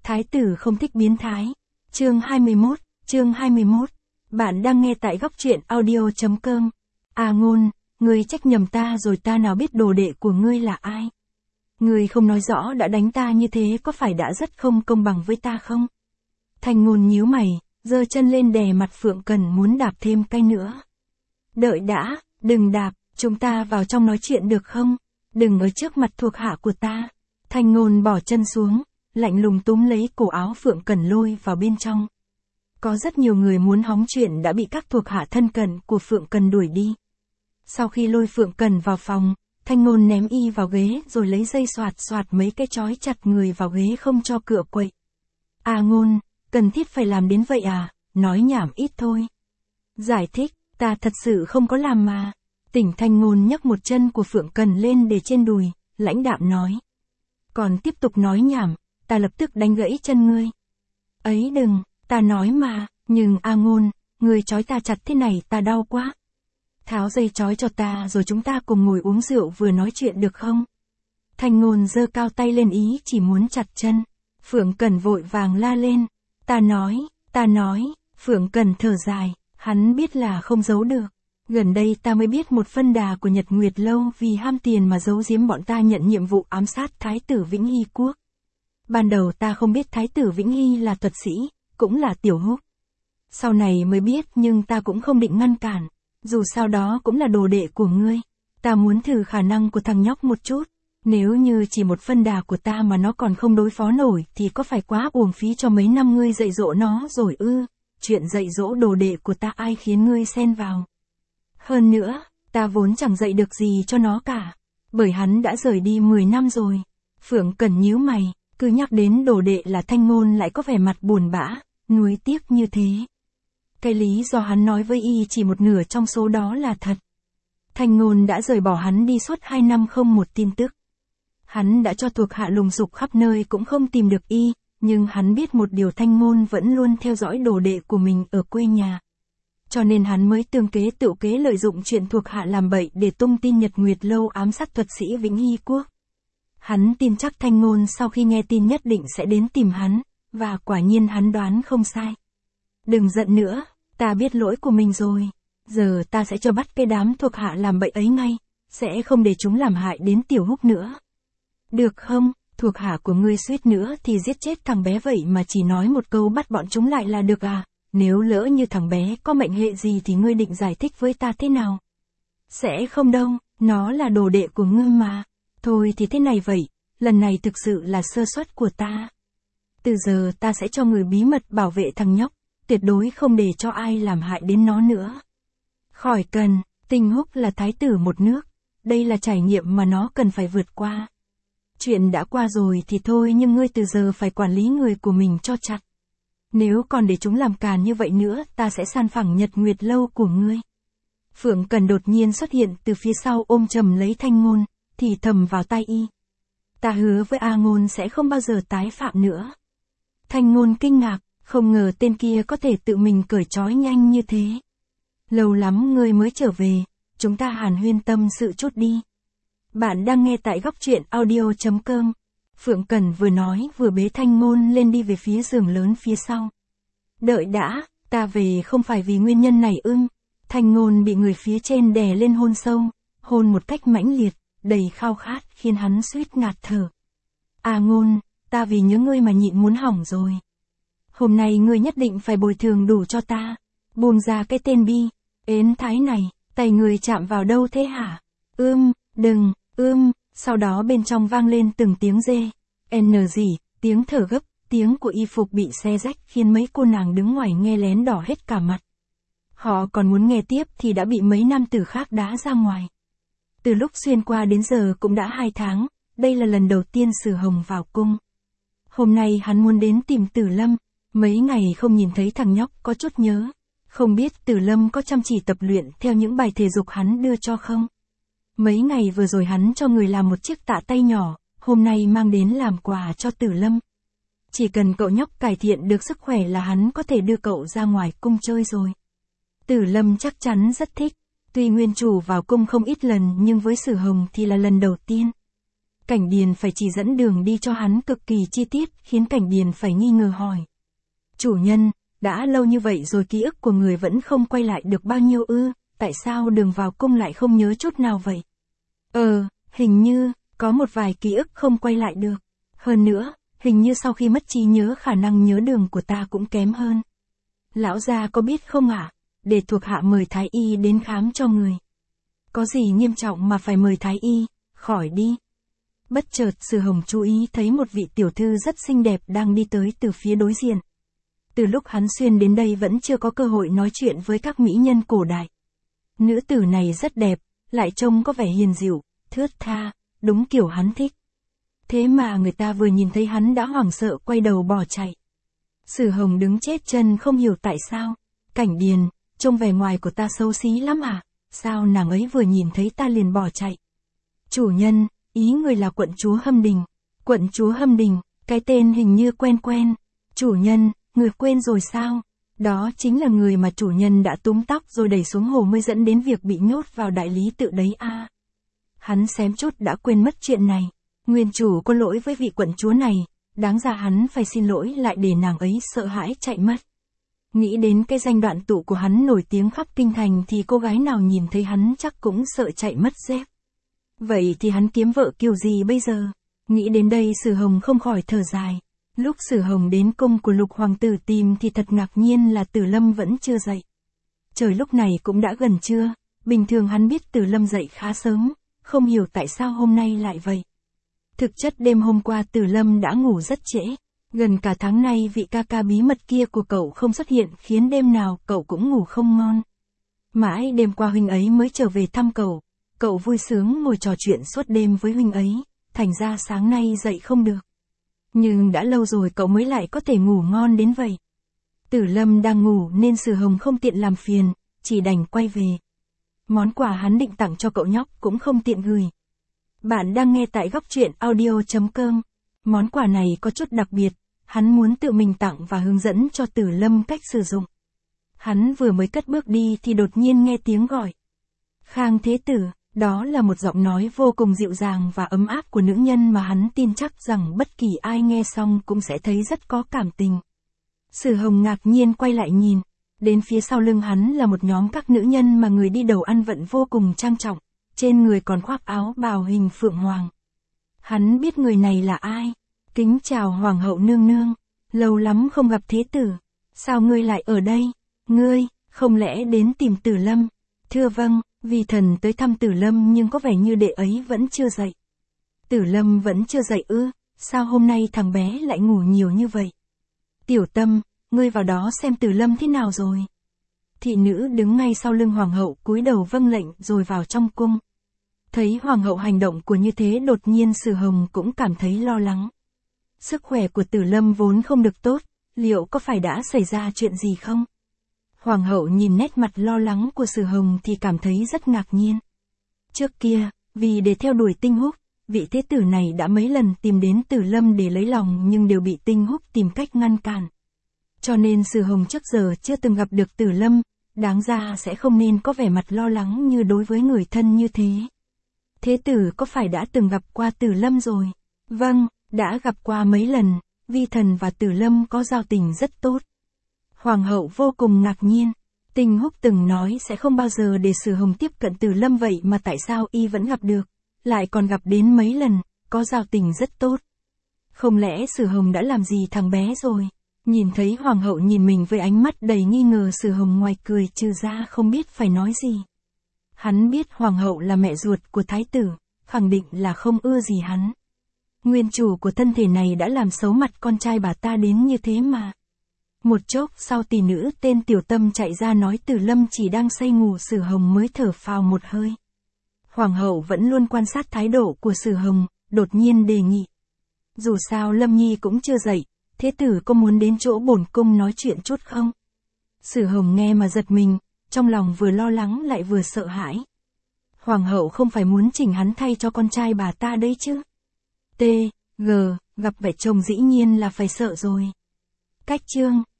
Thái tử không thích biến thái. Chương 21. Bạn đang nghe tại góc truyện audio.com. À Ngôn, ngươi trách nhầm ta rồi, ta nào biết đồ đệ của ngươi là ai. Ngươi không nói rõ đã đánh ta như thế, có phải đã rất không công bằng với ta không? Thanh Ngôn nhíu mày, giơ chân lên đè mặt Phượng Cần, muốn đạp thêm cái nữa. Đợi đã, đừng đạp, chúng ta vào trong nói chuyện được không? Đừng ở trước mặt thuộc hạ của ta. Thanh Ngôn bỏ chân xuống, lạnh lùng túm lấy cổ áo Phượng Cần lôi vào bên trong. Có rất nhiều người muốn hóng chuyện đã bị các thuộc hạ thân cận của Phượng Cần đuổi đi. Sau khi lôi Phượng Cần vào phòng, Thanh Ngôn ném y vào ghế rồi lấy dây xoạt mấy cái trói chặt người vào ghế không cho cựa quậy. À Ngôn, cần thiết phải làm đến vậy à, nói nhảm ít thôi. Giải thích, ta thật sự không có làm mà. Tỉnh Thanh Ngôn nhấc một chân của Phượng Cần lên để trên đùi, lãnh đạm nói. Còn tiếp tục nói nhảm, ta lập tức đánh gãy chân ngươi. Ấy đừng, ta nói mà, nhưng A Ngôn, ngươi trói ta chặt thế này ta đau quá. Tháo dây trói cho ta rồi chúng ta cùng ngồi uống rượu vừa nói chuyện được không? Thanh Ngôn giơ cao tay lên ý chỉ muốn chặt chân. Phượng Cần vội vàng la lên. Ta nói, Phượng Cần thở dài, hắn biết là không giấu được. Gần đây ta mới biết một phân đà của Nhật Nguyệt Lâu vì ham tiền mà giấu giếm bọn ta nhận nhiệm vụ ám sát Thái tử Vĩnh Hy Quốc. Ban đầu ta không biết Thái tử Vĩnh Hy là thuật sĩ, cũng là Tiểu Húc. Sau này mới biết, nhưng ta cũng không định ngăn cản. Dù sao đó cũng là đồ đệ của ngươi. Ta muốn thử khả năng của thằng nhóc một chút. Nếu như chỉ một phân đà của ta mà nó còn không đối phó nổi thì có phải quá uổng phí cho mấy năm ngươi dạy dỗ nó rồi ư? Chuyện dạy dỗ đồ đệ của ta ai khiến ngươi xen vào? Hơn nữa, ta vốn chẳng dạy được gì cho nó cả. Bởi hắn đã rời đi 10 năm rồi. Phượng Cần nhíu mày, cứ nhắc đến đồ đệ là Thanh Ngôn lại có vẻ mặt buồn bã, nuối tiếc như thế. Cái lý do hắn nói với y chỉ một nửa trong số đó là thật. Thanh Ngôn đã rời bỏ hắn đi suốt 2 năm không một tin tức. Hắn đã cho thuộc hạ lùng sục khắp nơi cũng không tìm được y, nhưng hắn biết một điều, Thanh Ngôn vẫn luôn theo dõi đồ đệ của mình ở quê nhà. Cho nên hắn mới tương kế tựu kế lợi dụng chuyện thuộc hạ làm bậy để tung tin Nhật Nguyệt Lâu ám sát thuật sĩ Vĩnh Hy Quốc. Hắn tin chắc Thanh Ngôn sau khi nghe tin nhất định sẽ đến tìm hắn, và quả nhiên hắn đoán không sai. Đừng giận nữa, ta biết lỗi của mình rồi. Giờ ta sẽ cho bắt cái đám thuộc hạ làm bậy ấy ngay, sẽ không để chúng làm hại đến Tiểu Húc nữa. Được không, thuộc hạ của ngươi suýt nữa thì giết chết thằng bé vậy mà chỉ nói một câu bắt bọn chúng lại là được à? Nếu lỡ như thằng bé có mệnh hệ gì thì ngươi định giải thích với ta thế nào? Sẽ không đâu, nó là đồ đệ của ngươi mà. Thôi thì thế này vậy, lần này thực sự là sơ suất của ta. Từ giờ ta sẽ cho người bí mật bảo vệ thằng nhóc, tuyệt đối không để cho ai làm hại đến nó nữa. Khỏi cần, Tinh Húc là thái tử một nước, đây là trải nghiệm mà nó cần phải vượt qua. Chuyện đã qua rồi thì thôi, nhưng ngươi từ giờ phải quản lý người của mình cho chặt. Nếu còn để chúng làm càn như vậy nữa, ta sẽ san phẳng Nhật Nguyệt Lâu của ngươi. Phượng Cần đột nhiên xuất hiện từ phía sau ôm chầm lấy Thanh Ngôn, thì thầm vào tai y. Ta hứa với A Ngôn sẽ không bao giờ tái phạm nữa. Thanh Ngôn kinh ngạc, không ngờ tên kia có thể tự mình cởi trói nhanh như thế. Lâu lắm ngươi mới trở về, chúng ta hàn huyên tâm sự chút đi. Bạn đang nghe tại góc truyện audio.com. Phượng Cần vừa nói vừa bế Thanh Ngôn lên đi về phía giường lớn phía sau. Đợi đã, ta về không phải vì nguyên nhân này ưng. Thanh Ngôn bị người phía trên đè lên hôn sâu, hôn một cách mãnh liệt, đầy khao khát khiến hắn suýt ngạt thở. À Ngôn, ta vì nhớ ngươi mà nhịn muốn hỏng rồi. Hôm nay ngươi nhất định phải bồi thường đủ cho ta. Buông ra cái tên bi, ến thái này, tay ngươi chạm vào đâu thế hả? Đừng, sau đó bên trong vang lên từng tiếng dê, gì, tiếng thở gấp, tiếng của y phục bị xé rách khiến mấy cô nàng đứng ngoài nghe lén đỏ hết cả mặt. Họ còn muốn nghe tiếp thì đã bị mấy nam tử khác đá ra ngoài. Từ lúc xuyên qua đến giờ cũng đã 2 tháng, đây là lần đầu tiên Sử Hồng vào cung. Hôm nay hắn muốn đến tìm Tử Lâm, mấy ngày không nhìn thấy thằng nhóc có chút nhớ. Không biết Tử Lâm có chăm chỉ tập luyện theo những bài thể dục hắn đưa cho không? Mấy ngày vừa rồi hắn cho người làm một chiếc tạ tay nhỏ, hôm nay mang đến làm quà cho Tử Lâm. Chỉ cần cậu nhóc cải thiện được sức khỏe là hắn có thể đưa cậu ra ngoài cung chơi rồi. Tử Lâm chắc chắn rất thích, tuy nguyên chủ vào cung không ít lần nhưng với Sử Hồng thì là lần đầu tiên. Cảnh Điền phải chỉ dẫn đường đi cho hắn cực kỳ chi tiết, khiến Cảnh Điền phải nghi ngờ hỏi. Chủ nhân, đã lâu như vậy rồi ký ức của người vẫn không quay lại được bao nhiêu ư, tại sao đường vào cung lại không nhớ chút nào vậy? Hình như, có một vài ký ức không quay lại được. Hơn nữa, hình như sau khi mất trí nhớ khả năng nhớ đường của ta cũng kém hơn. Lão gia có biết không ạ? Để thuộc hạ mời Thái Y đến khám cho người. Có gì nghiêm trọng mà phải mời Thái Y, khỏi đi. Bất chợt Sử Hồng chú ý thấy một vị tiểu thư rất xinh đẹp đang đi tới từ phía đối diện. Từ lúc hắn xuyên đến đây vẫn chưa có cơ hội nói chuyện với các mỹ nhân cổ đại. Nữ tử này rất đẹp, lại trông có vẻ hiền dịu, thướt tha, đúng kiểu hắn thích. Thế mà người ta vừa nhìn thấy hắn đã hoảng sợ quay đầu bỏ chạy. Sử Hồng đứng chết chân không hiểu tại sao. Cảnh Điền, trông vẻ ngoài của ta xấu xí lắm à? Sao nàng ấy vừa nhìn thấy ta liền bỏ chạy? Chủ nhân, ý người là quận chúa Hâm Đình. Quận chúa Hâm Đình, cái tên hình như quen quen. Chủ nhân, người quên rồi sao? Đó chính là người mà chủ nhân đã túm tóc rồi đẩy xuống hồ mới dẫn đến việc bị nhốt vào đại lý tự đấy à. Hắn xém chút đã quên mất chuyện này. Nguyên chủ có lỗi với vị quận chúa này, đáng ra hắn phải xin lỗi lại để nàng ấy sợ hãi chạy mất. Nghĩ đến cái danh đoạn tụ của hắn nổi tiếng khắp kinh thành thì cô gái nào nhìn thấy hắn chắc cũng sợ chạy mất dép. Vậy thì hắn kiếm vợ kiểu gì bây giờ? Nghĩ đến đây Sử Hồng không khỏi thở dài. Lúc Sử Hồng đến cung của Lục hoàng tử tìm thì thật ngạc nhiên là Tử Lâm vẫn chưa dậy. Trời lúc này cũng đã gần trưa, bình thường hắn biết Tử Lâm dậy khá sớm, không hiểu tại sao hôm nay lại vậy. Thực chất đêm hôm qua Tử Lâm đã ngủ rất trễ, gần cả tháng nay vị ca ca bí mật kia của cậu không xuất hiện khiến đêm nào cậu cũng ngủ không ngon. Mãi đêm qua huynh ấy mới trở về thăm cậu vui sướng ngồi trò chuyện suốt đêm với huynh ấy, thành ra sáng nay dậy không được. Nhưng đã lâu rồi cậu mới lại có thể ngủ ngon đến vậy. Tử Lâm đang ngủ nên Sử Hồng không tiện làm phiền, chỉ đành quay về. Món quà hắn định tặng cho cậu nhóc cũng không tiện gửi. Bạn đang nghe tại Góc Truyện Audio.com. Món quà này có chút đặc biệt, hắn muốn tự mình tặng và hướng dẫn cho Tử Lâm cách sử dụng. Hắn vừa mới cất bước đi thì đột nhiên nghe tiếng gọi. Khang Thế Tử, đó là một giọng nói vô cùng dịu dàng và ấm áp của nữ nhân mà hắn tin chắc rằng bất kỳ ai nghe xong cũng sẽ thấy rất có cảm tình. Sử Hồng ngạc nhiên quay lại nhìn, đến phía sau lưng hắn là một nhóm các nữ nhân mà người đi đầu ăn vận vô cùng trang trọng, trên người còn khoác áo bào hình phượng hoàng. Hắn biết người này là ai. Kính chào Hoàng hậu nương nương, lâu lắm không gặp Thế Tử, sao ngươi lại ở đây? Ngươi, không lẽ đến tìm Tử Lâm? Thưa vâng, vì thần tới thăm Tử Lâm nhưng có vẻ như đệ ấy vẫn chưa dậy. Tử Lâm vẫn chưa dậy ư? Sao hôm nay thằng bé lại ngủ nhiều như vậy? Tiểu Tâm, ngươi vào đó xem Tử Lâm thế nào rồi. Thị nữ đứng ngay sau lưng Hoàng hậu cúi đầu vâng lệnh rồi vào trong cung. Thấy Hoàng hậu hành động của như thế đột nhiên Sử Hồng cũng cảm thấy lo lắng. Sức khỏe của Tử Lâm vốn không được tốt, liệu có phải đã xảy ra chuyện gì không? Hoàng hậu nhìn nét mặt lo lắng của Sử Hồng thì cảm thấy rất ngạc nhiên. Trước kia, vì để theo đuổi Tinh Húc, vị thế tử này đã mấy lần tìm đến Tử Lâm để lấy lòng nhưng đều bị Tinh Húc tìm cách ngăn cản. Cho nên Sử Hồng trước giờ chưa từng gặp được Tử Lâm, đáng ra sẽ không nên có vẻ mặt lo lắng như đối với người thân như thế. Thế tử có phải đã từng gặp qua Tử Lâm rồi? Vâng, đã gặp qua mấy lần, vi thần và Tử Lâm có giao tình rất tốt. Hoàng hậu vô cùng ngạc nhiên. Tinh Húc từng nói sẽ không bao giờ để Sử Hồng tiếp cận Tử Lâm vậy mà tại sao y vẫn gặp được, lại còn gặp đến mấy lần, có giao tình rất tốt. Không lẽ Sử Hồng đã làm gì thằng bé rồi? Nhìn thấy Hoàng hậu nhìn mình với ánh mắt đầy nghi ngờ Sử Hồng ngoài cười trừ ra không biết phải nói gì. Hắn biết Hoàng hậu là mẹ ruột của Thái tử, khẳng định là không ưa gì hắn. Nguyên chủ của thân thể này đã làm xấu mặt con trai bà ta đến như thế mà. Một chốc sau tỷ nữ tên Tiểu Tâm chạy ra nói Tử Lâm chỉ đang say ngủ. Sử Hồng mới thở phào một hơi. Hoàng hậu vẫn luôn quan sát thái độ của Sử Hồng, đột nhiên đề nghị. Dù sao Lâm Nhi cũng chưa dậy, thế tử có muốn đến chỗ bổn cung nói chuyện chút không? Sử Hồng nghe mà giật mình, trong lòng vừa lo lắng lại vừa sợ hãi. Hoàng hậu không phải muốn chỉnh hắn thay cho con trai bà ta đấy chứ? Gặp vẻ chồng dĩ nhiên là phải sợ rồi. Cách chương